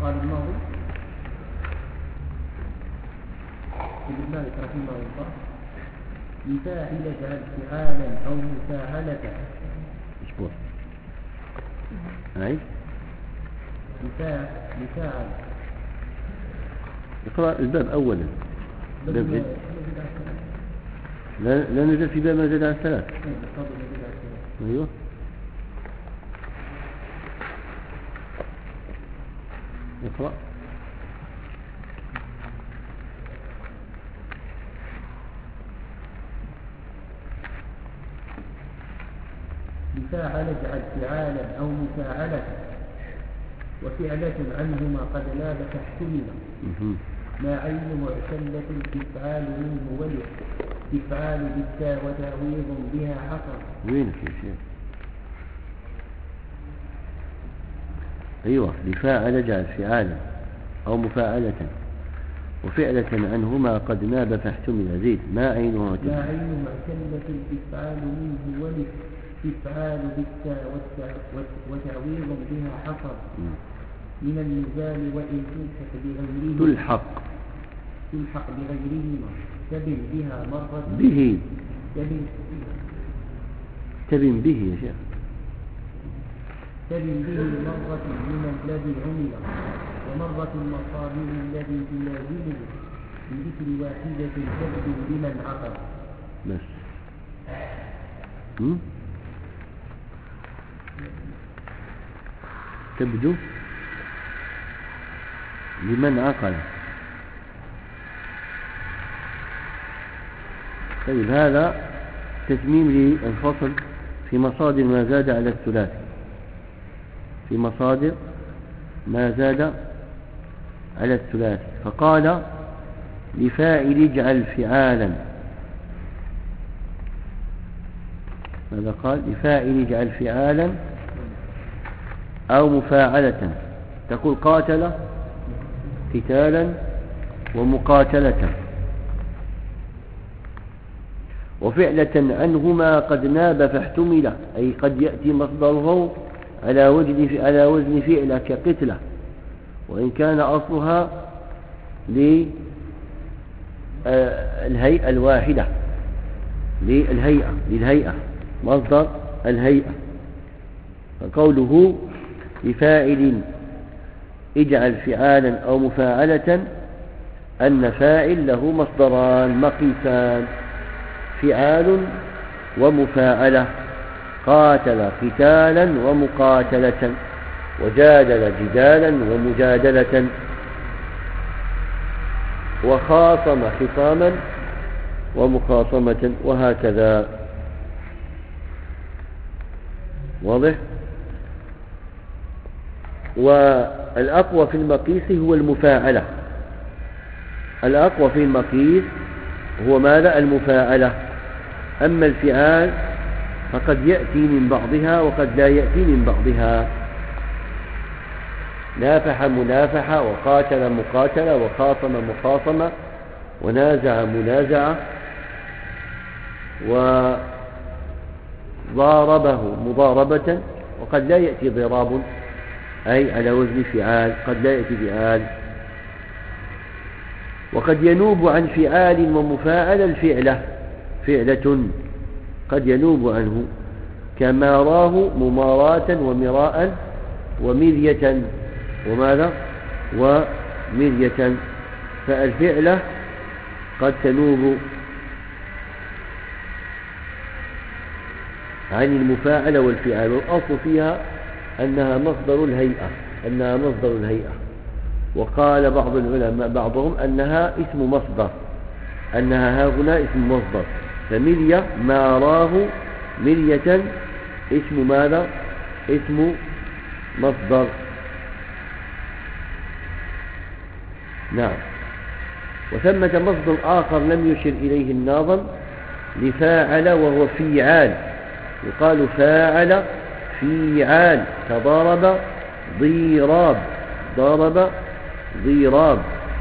قال الماضي ابن مالك رحمه الله لفاعل اجعل فعالا أو مفاعلة. اصبر أي لفاعل اقرأ الباب أولا. لا نزل في باب ما زاد على الثلاث. أيوه اقرأ. لفاعل اجعل فعالا أو مفاعلة وفعلة عنهما قد ناب فاحتمل ما عين معتلة الإفعال منه ولد إفعال بالتاء وتعويض بها حصل. وين في شيء؟ أيوة لفاعل اجعل فعالا أو مفاعلة وفعلة عنهما قد ناب فاحتمل. زيد ما عين معتلة الإفعال منه ولد إفعال بالتاء وتعويض بها حصل من النزال وإن تلحق بغيرهما تبن بها مرة به تبن به يا شيخ تبن به مرة من الذي عمل ومرة المصابيح الذي تلازمه بذكر واحدة تبدو بمن عقل. بس تبدو لمن عقل. طيب هذا تتميم للفصل في مصادر ما زاد على الثلاثي. في مصادر ما زاد على الثلاثي فقال لفاعل اجعل فعالا. ماذا قال؟ لفاعل اجعل فعالا أو مفاعلة. تقول قاتل قتالا ومقاتلة وفعلة عنهما قد ناب فاحتمل أي قد يأتي مصدره على وزن فعلة كقتلة وإن كان أصلها للهيئة الواحدة للهيئة مصدر الهيئة. فقوله لفاعل اجعل فعالا أو مفاعلة أن فاعل له مصدران مقيسان فعال ومفاعلة قاتل قتالا ومقاتلة وجادل جدالا ومجادلة وخاصم خصاما ومخاصمة وهكذا. واضح؟ والأقوى في المقيس هو المفاعلة. الأقوى في المقيس هو ماذا؟ المفاعلة. أما الفعال فقد يأتي من بعضها وقد لا يأتي من بعضها. نافح منافحة وقاتل مقاتلة وخاصم مخاصمة ونازع منازعة وضاربه مضاربة وقد لا يأتي ضراب أي على وزن فعال قد لا يأتي فعال. وقد ينوب عن فعال ومفاعل الفعلة فعلة قد ينوب عنه كماراه مماراة ومراء ومرية وماذا ومرية. فالفعلة قد تنوب عن المفاعل والفعال والأصل فيها أنها مصدر الهيئة. وقال بعض العلماء بعضهم أنها اسم مصدر أنها هنا اسم مصدر. فمرية ماراه مرية اسم ماذا؟ اسم مصدر. نعم. وثمة مصدر آخر لم يشر إليه الناظم لفاعل وهو فيعال يقال فاعل فيعال كضرب ضراب.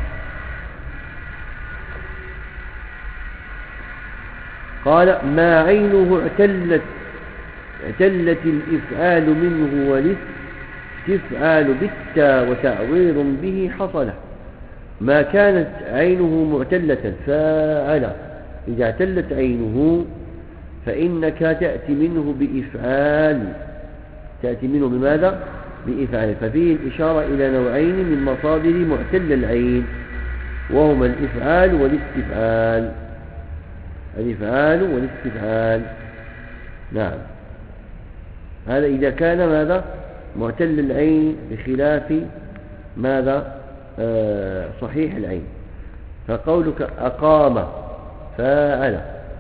قال ما عينه اعتلت الإفعال منه ولث استفعال بالتاء وتعويض به حصل ما كانت عينه معتلة فاعل. إذا اعتلت عينه فإنك تأتي منه بإفعال، تأتي منه بماذا؟ بإفعال. ففيه الإشارة إلى نوعين من مصادر معتل العين، وهما الإفعال والاستفعال. الإفعال والاستفعال، نعم. هذا إذا كان ماذا؟ معتل العين بخلاف ماذا؟ صحيح العين. فقولك أقام فاعل،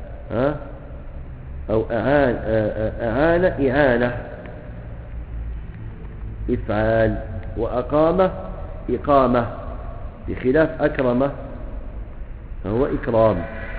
أو أعان إعانة إفعال، وأقام إقامة، بخلاف أكرم فهو إكرام.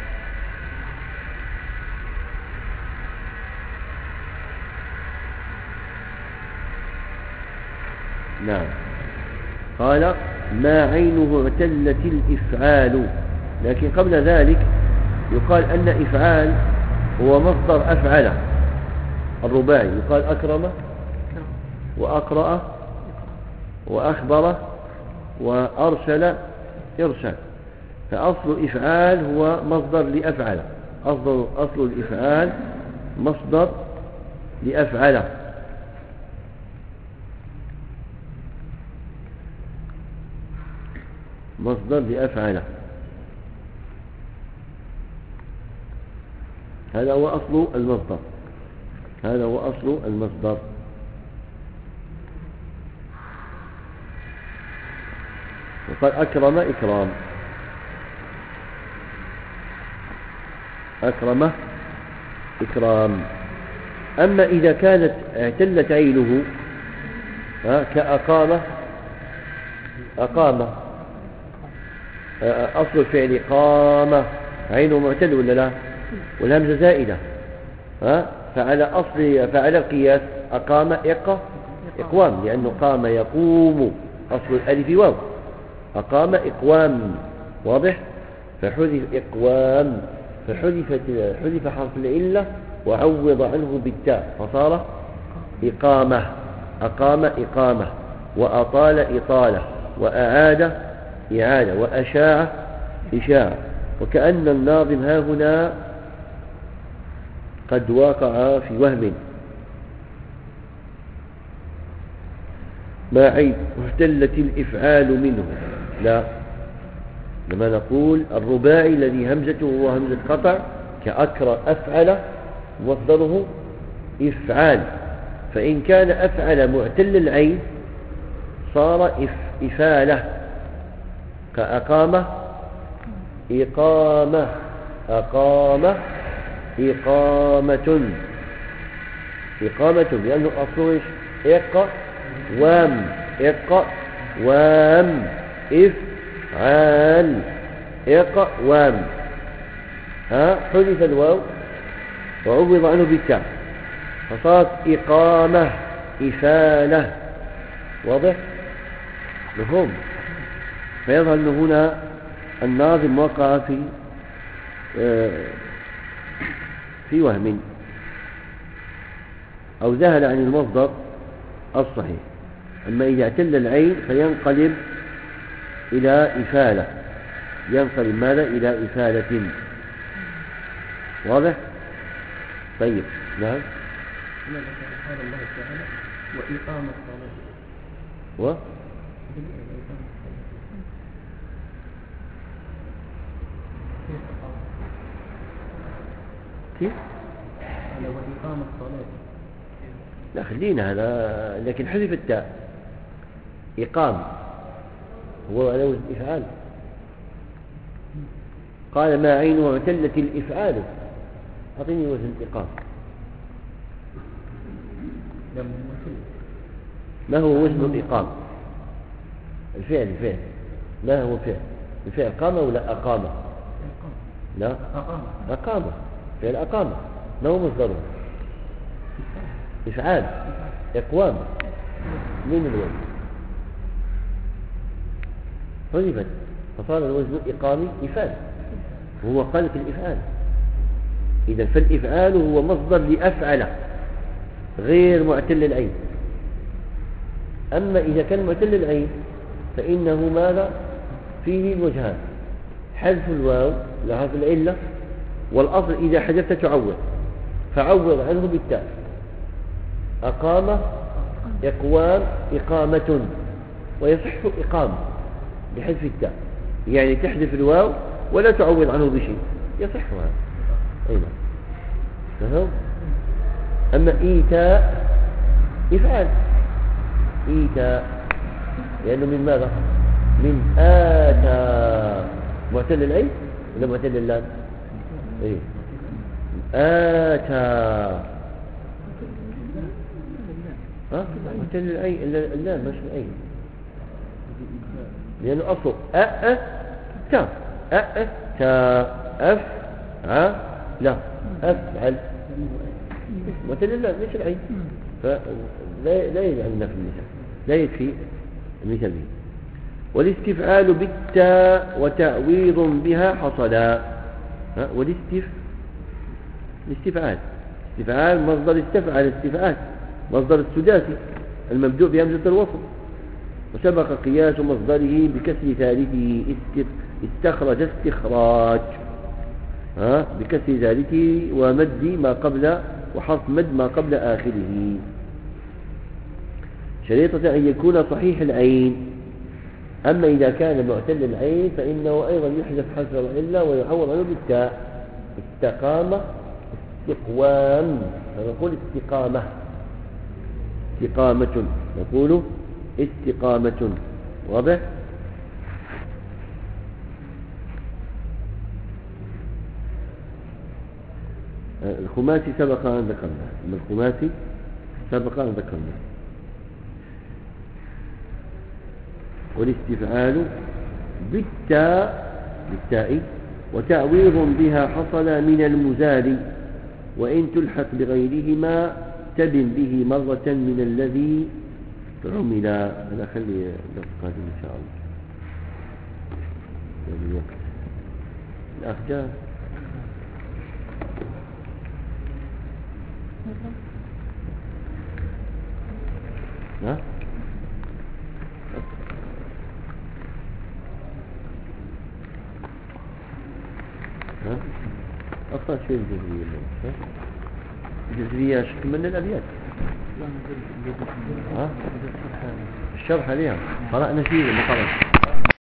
نعم. قال ما عينه اعتلت الإفعال. لكن قبل ذلك يقال أن إفعال هو مصدر أفعل الرباعي. يقال أكرم وأقرأ وأخبر وأرسل إرسال. فأصل إفعال هو مصدر لأفعل. أصل الإفعال مصدر لأفعل. مصدر لأفعل، هذا هو أصل المصدر. هذا هو أصل المصدر. وقال أكرم إكرام، أكرم إكرام. أما إذا كانت اعتلت عينه كأقام، أقام أصل الفعل قام، عينه معتل ولا لا؟ والهمزة زائدة، فعلى القياس أقام إقوام، لأنه قام يقوم، أصل الألف واو، أقام إقوام، واضح؟ فحذف إقوام، حذف حرف العلة وعوض عنه بالتاء فصار إقامة. أقام إقامة، وأطال إطالة، وأعاد إعادة، وأشاع إشاعة. وكأن الناظم ها هنا قد وقع في وهم. ما عيب اختلت الإفعال منه، لا. لما نقول الرباعي الذي همزته هو همزة قطع كأكر أفعل مصدره إفعال، فإن كان أفعل معتل العين صار إفالة، كأقامة إقامة، أقامة إقامة، إقامة، لأنه أصله إقوام، إقوام إفعال، إقوام. حذف الواو وعوض عنه بالتاء فصارت إقامة إفالة، واضح؟ مفهوم؟ فيظهر أن هنا الناظم وقع في وهم أو ذهل عن المصدر الصحيح. أما إذا اعتل العين فينقلب إلى إفالة، ينقلب ماذا؟ إلى إفالة، واضح؟ طيب، نعم. قال الله تعالى وإقام الصلاة كيف؟ قال وإقام الصلاة. لا خلينا هذا، لكن حذف التاء. إقام هو على وزن إفعال. قال ما عينه اعتلت الإفعال، أعطيني وزن إقام. ما هو وزن الإقام؟ الفعل ما هو الفعل قام ولا أقام؟ لا، أقام، فعل أقام. ما هو مصدره؟ إفعال، إقوام. من الوزن حذفت فصار الوزن إقامي إفعال، وهو قالت الإفعال. إذا فالإفعال هو مصدر لأفعل غير معتل العين. أما إذا كان معتل العين فإنه ماذا فيه الوجهان، حذف الواو لحرف العلة، والأصل إذا حذفت تعوض، فعوض عنه بالتاء. أقام إقوام إقامة، ويصح إقامة بحذف التاء، يعني تحذف الواو ولا تعوض عنه بشيء، يصح هذا. أي نعم. أما إيتاء إفعال، إيتاء لأنه من ماذا؟ من آتى، معتل العين ولا معتل اللام؟ إيه آتى، معتل العين اللام مش العين، لأنه أصله تا تا أف لا أفعل، معتل اللام مش العين، فلا يجعلنا في المثال، لا يكفي المثال به. والاستفعال بالتاء وتعويض بها حصلا. الاستفعال مصدر استفعل، استفعال مصدر السداسي المبدوء بهمزة الوصل، وسبق قياس مصدره بكسر ثالثه استخرج استخراج، بكسر ثالثه ومد ما قبل وحرف مد ما قبل آخره، شريطة أن يكون صحيح العين. أما إذا كان معتل العين فإنه أيضا يحذف حرف العلة ويعوض عنه بالتاء. استقامة استقوام، نقول استقامة، استقامة نقول استقامة. واضح؟ الخماسي سبق أن ذكرنا، الخماسي سبق أن ذكرنا. والاستفعال بالتاء وتعويض بها حصل من المزال، وإن تلحق بغيرهما تبن به مرة من الذي عمل. أنا أخلي الدرس القادم إن شاء الله الوقت الأخجار. أصلا شو الجزرية؟ الجزرية شكل من الأبيات، الشرح عليها قرأنا فيه المقرر.